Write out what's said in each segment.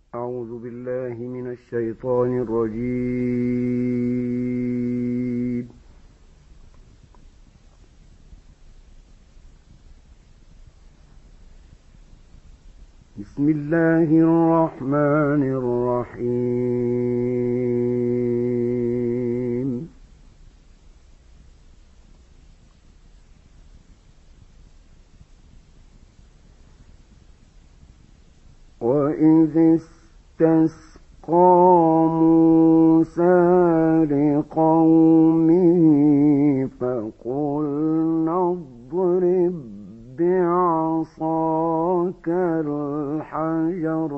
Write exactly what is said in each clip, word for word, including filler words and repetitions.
أعوذ بالله من الشيطان الرجيم. بسم الله الرحمن الرحيم. وإذ استسقى موسى لقومه فقلنا اضرب بعصاك الحجر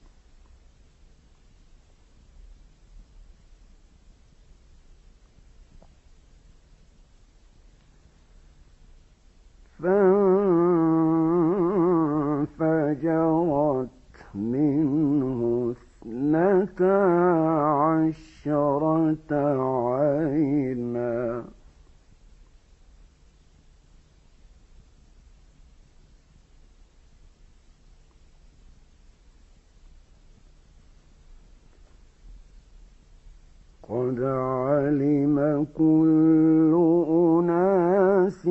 فانفجرت منه اثنتا عشرة عينا قد علم كل أناس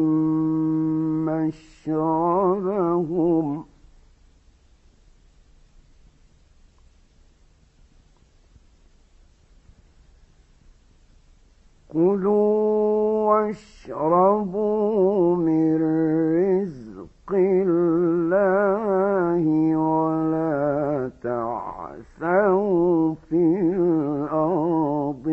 مشربهم كلوا واشربوا من رزق الله ولا تعثوا في الأرض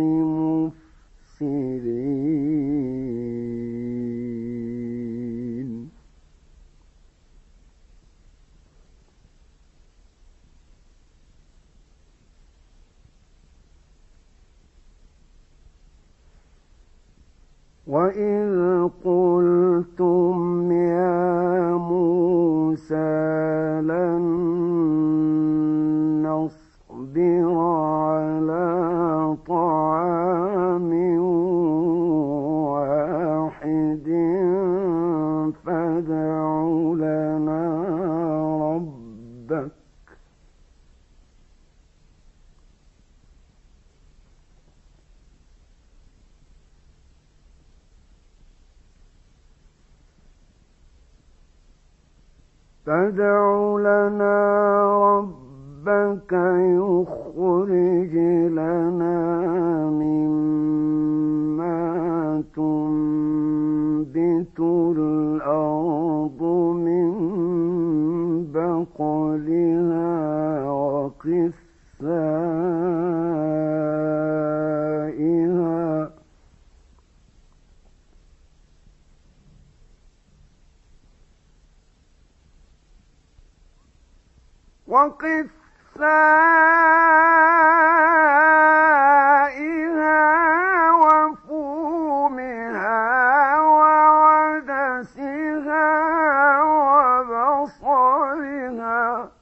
مفسدين. وإذ قلتم يا موسى لن نصبر على طعام واحد فادع لنا ربك فادع لنا ربك يخرج لنا مما تنبت الأرض من بقلها وقثائها وقثائها وفومها وعدسها وبصلها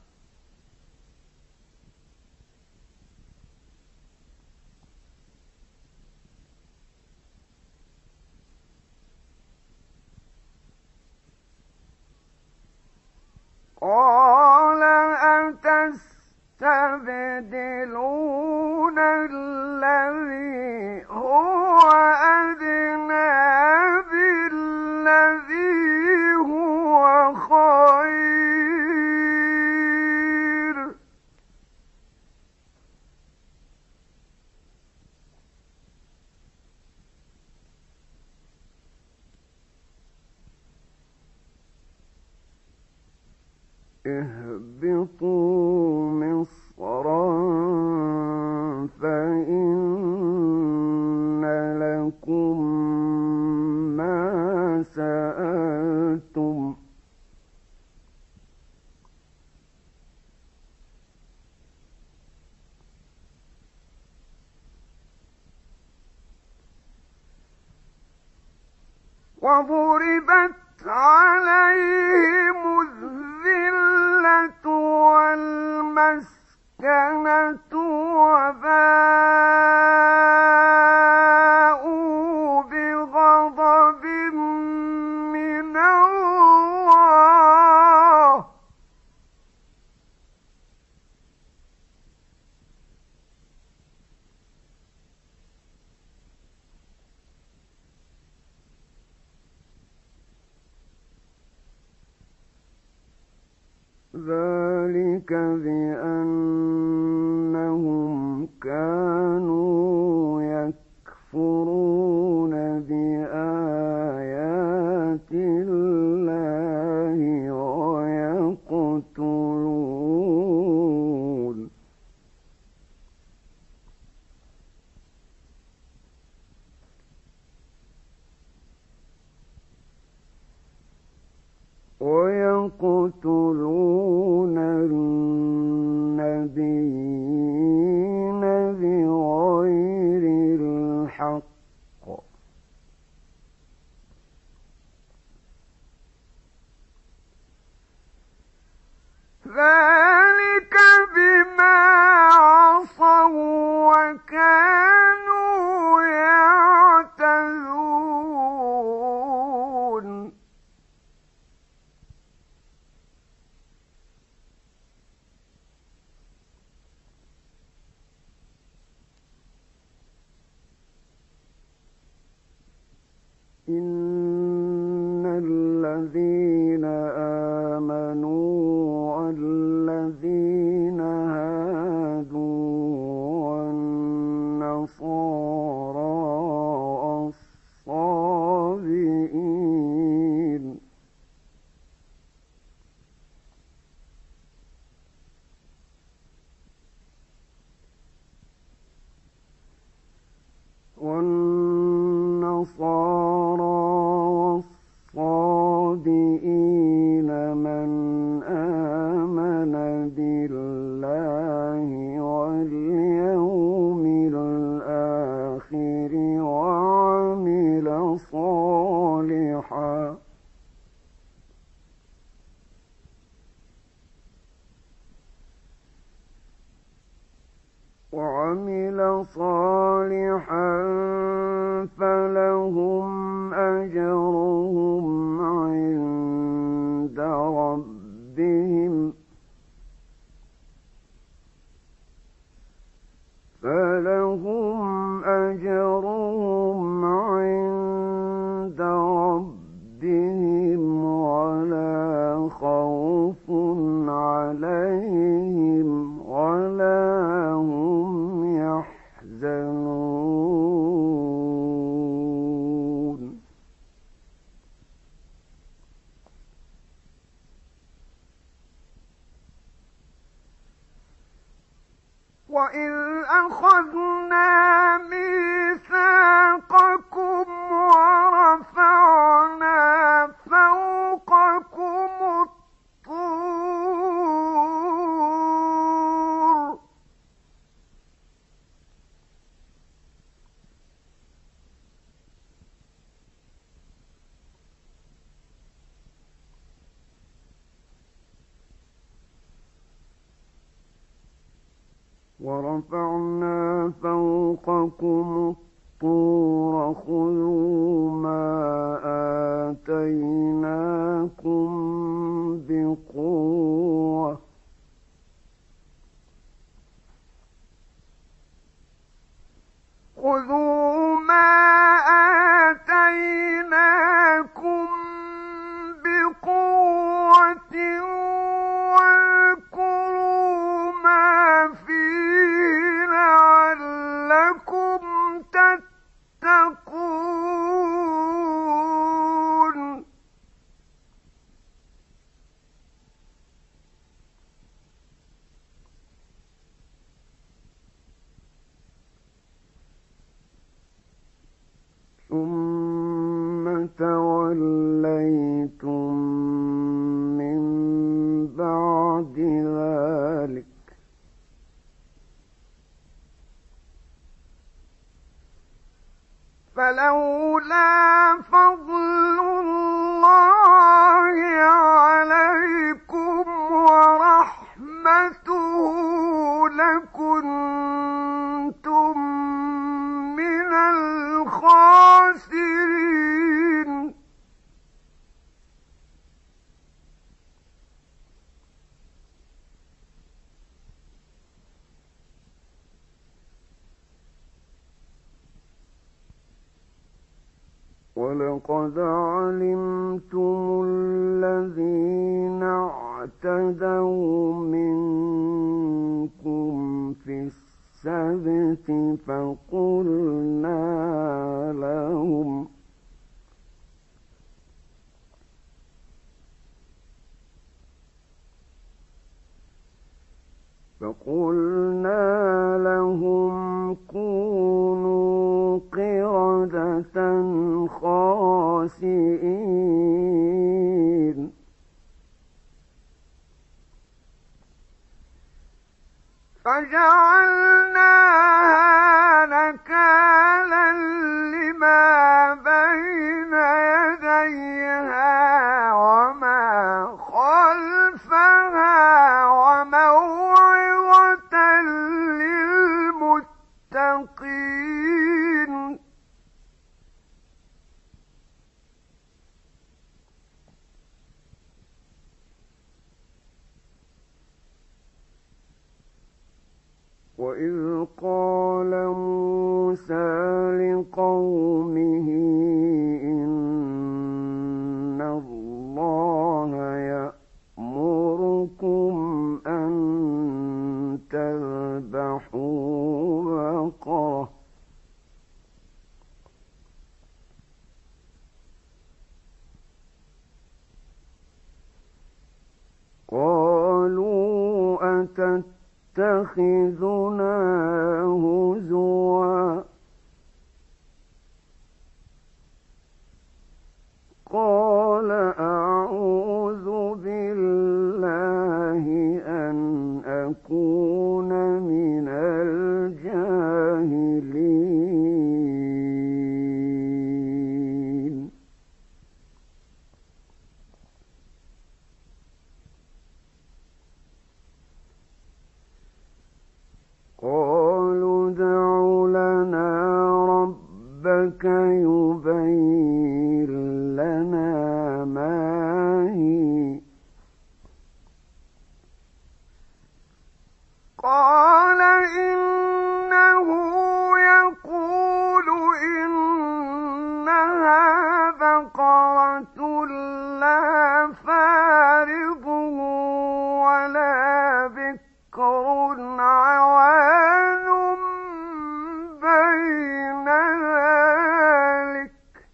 قال أتستبدلون الذي هو أدنى بالذي هو خير اهبطوا مصرا فإن لكم ما سألتم وضربت عليهم الذلة والمسكنة وباءوا بغضب من الله ذلك بأنهم كانوا يكفرون بآيات الله ويقتلون ويقتلون النبيين بغير الحق ذلك بما عصوا وكانوا يعتدون إن الذين آمنوا والذين هادوا والنصارى الصابئين والنصارى والصابئين من آمن بالله واليوم الآخر وعمل صالحا وعمل صالحا فلهم أجرهم عند ربهم فلهم أجرهم عند ربهم ولا خوف عليهم ولا هم يحزنون وإذ أخذنا ميثاقكم ورفعنا فوقكم الطور ورفعنا فوقكم الطور خذوا ما آتيناكم بقوة خذوا ما آتيناكم بقوة واذكروا ما فيه لعلكم تتقون ثم توليتم من بعد ذلك فلولا فضل الله عليكم ورحمته لكنتم من الخاسرين ولقد علمتم الذين اعتدوا اعتدوا منكم في السبت فقلنا لهم فقلنا لهم كونوا قردة خاسئين فجعلناها نكالا لما بين يديها وما خلفها وموعظة للمتقين وإذ قال موسى لقومه إن الله يأمركم أن تذبحوا بقرة قالوا أتت تتخذنا هزوا قال أعوذ بالله أن أكون من الجاهلين قالوا ادع لنا ربك يبين لنا ما هي قال إنه يقول إنها بقرة لا فارض ولا بكر عوان بين ذلك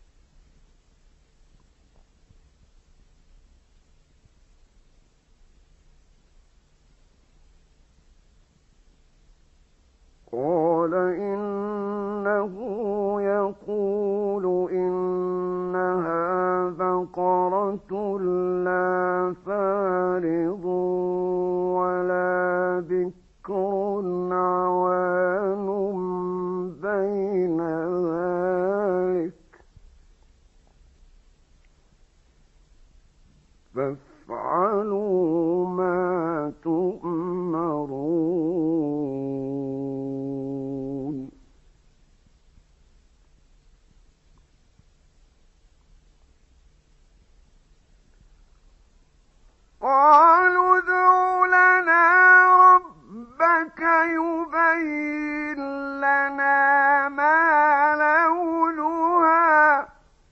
قال إنه يقول إنها بقرة لا فارض ولا بكر عوان بين ذلك فافعلوا ما تؤمرون قالوا ادع لنا ربك يبين لنا ما لونها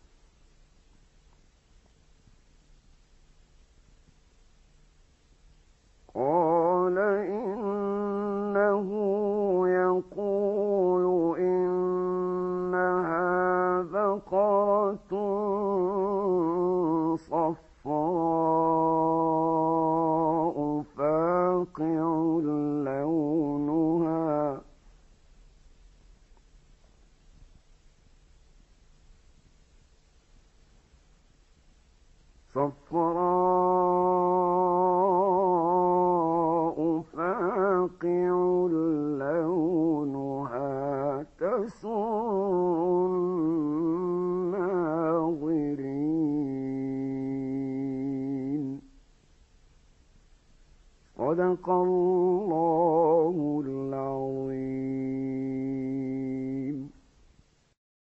قال إنه يقول إنها بقرة صفراء فاقع لونها صفراء فاقع لونها تسر الناظرين صدق الله